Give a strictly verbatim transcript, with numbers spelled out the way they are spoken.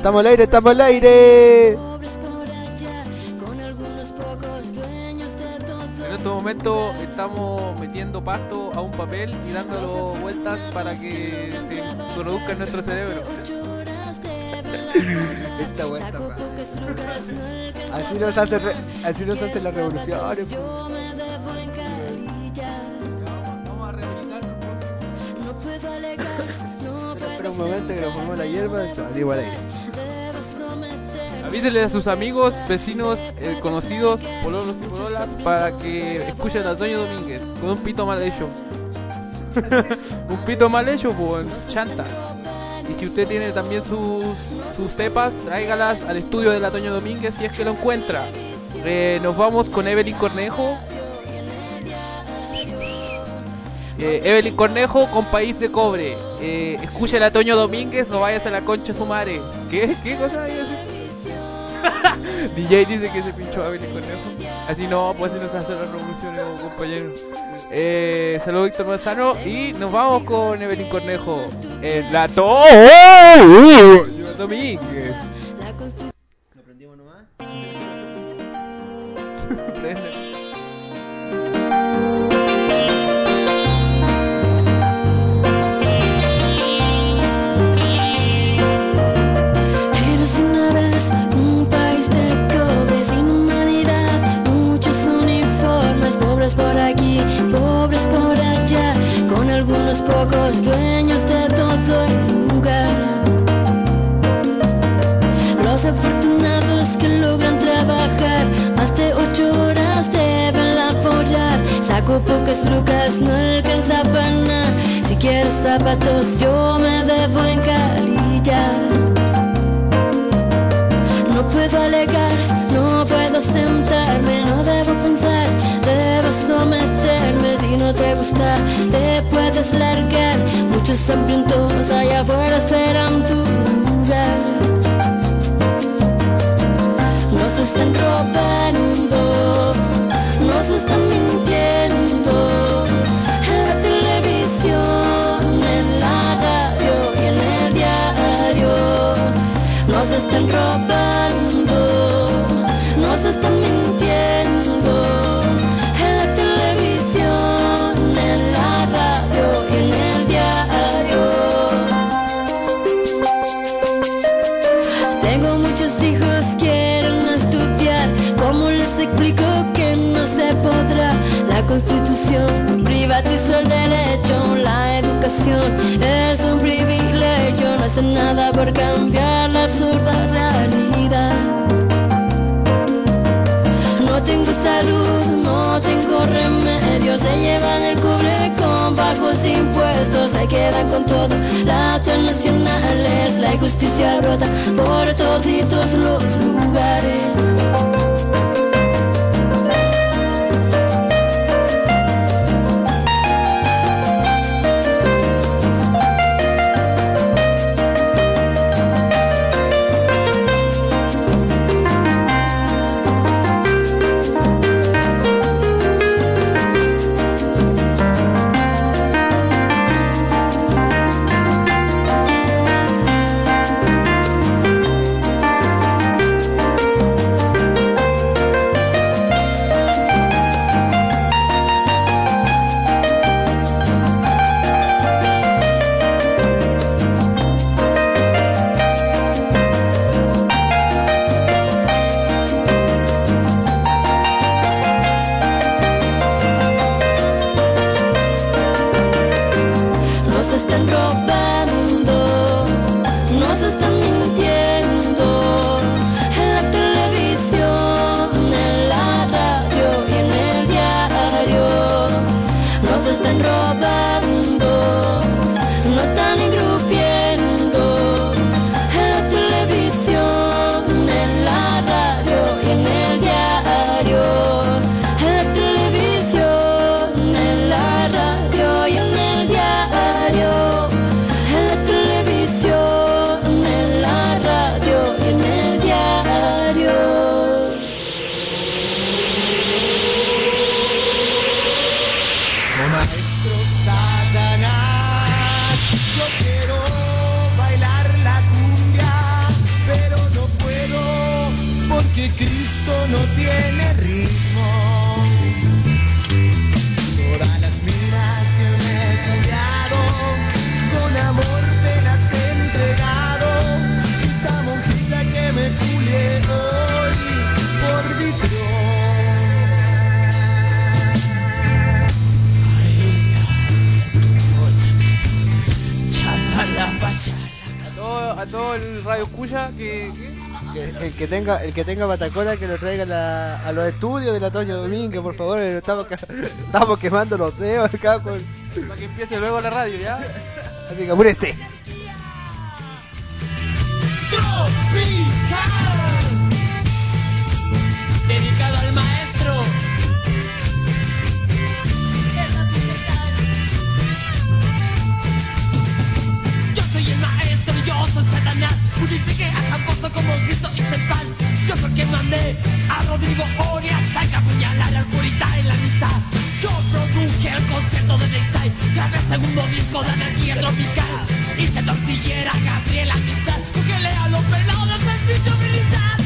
Estamos al aire, estamos al aire. En este momento estamos metiendo pasto a un papel y dándolo vueltas para que se introduzca en nuestro cerebro. Esta vuelta, así nos hace re... así nos hace la revolución. Vamos a rehabilitarnos. Espera un momento que nos ponemos la hierba. Salimos al aire. Avísenle a sus amigos, vecinos, eh, conocidos, pololos y pololas para que escuchen a Toño Domínguez con un pito mal hecho. Un pito mal hecho, pues chanta. Y si usted tiene también sus, sus tepas, tráigalas al estudio de la Toño Domínguez si es que lo encuentra. Eh, nos vamos con Evelyn Cornejo. Eh, Evelyn Cornejo con País de Cobre. Eh, escuche a Toño Domínguez o váyase a la concha su madre. ¿Qué? ¿Qué cosa hay así? D J dice que se pinchó a Evelyn Cornejo. Así no, pues así no se hacen las revoluciones, compañeros. Eh, saludos Víctor Manzano y nos vamos con Evelyn Cornejo en la Toño Domínguez. ¿Lo prendimos nomás? Prende. Por aquí, pobres por allá, con algunos pocos dueños de todo el lugar. Los afortunados que logran trabajar más de ocho horas deben laborar. Saco pocas lucas, no alcanza para nada. Si quieres zapatos yo me debo encalillar. No puedo alegar, no puedo sentarme, no debo pensar, debo someterme. Si no te gusta, te puedes largar. Muchos hambrientos allá afuera esperan tu lugar. Nos están robando, nos están mintiendo. En la televisión, en la radio y en el diario. Nos están robando. Nos están mintiendo en la televisión, en la radio y en el diario. Tengo muchos hijos, quieren estudiar. ¿Cómo les explico que no se podrá? La Constitución privatizó el derecho, la educación es un privilegio. No hacen nada por cambiar la absurda realidad. No tengo salud, no tengo remedio. Se llevan el cobre con bajos impuestos. Se quedan con todo, las transnacionales. La injusticia brota por toditos los lugares. a todo el radio escucha que, que... Que, el que tenga el que tenga patacola que lo traiga a, la, a los estudios de la Toño Domínguez, por favor. Estamos, estamos quemando los dedos acá con... para que empiece luego la radio, ¿ya? Así que apúrese. Dedicado al maestro. Yo soy el maestro, yo soy Satanás. Purifiqué a Camposo como Cristo y Central. Yo soy quien mandé a Rodrigo Orias a apuñalar al purita en la amistad. Yo produje el concierto de Nextai. Grabé el segundo disco de Energía Tropical. Hice tortillera Gabriela Mistral. Porque lea los pelados del servicio militar.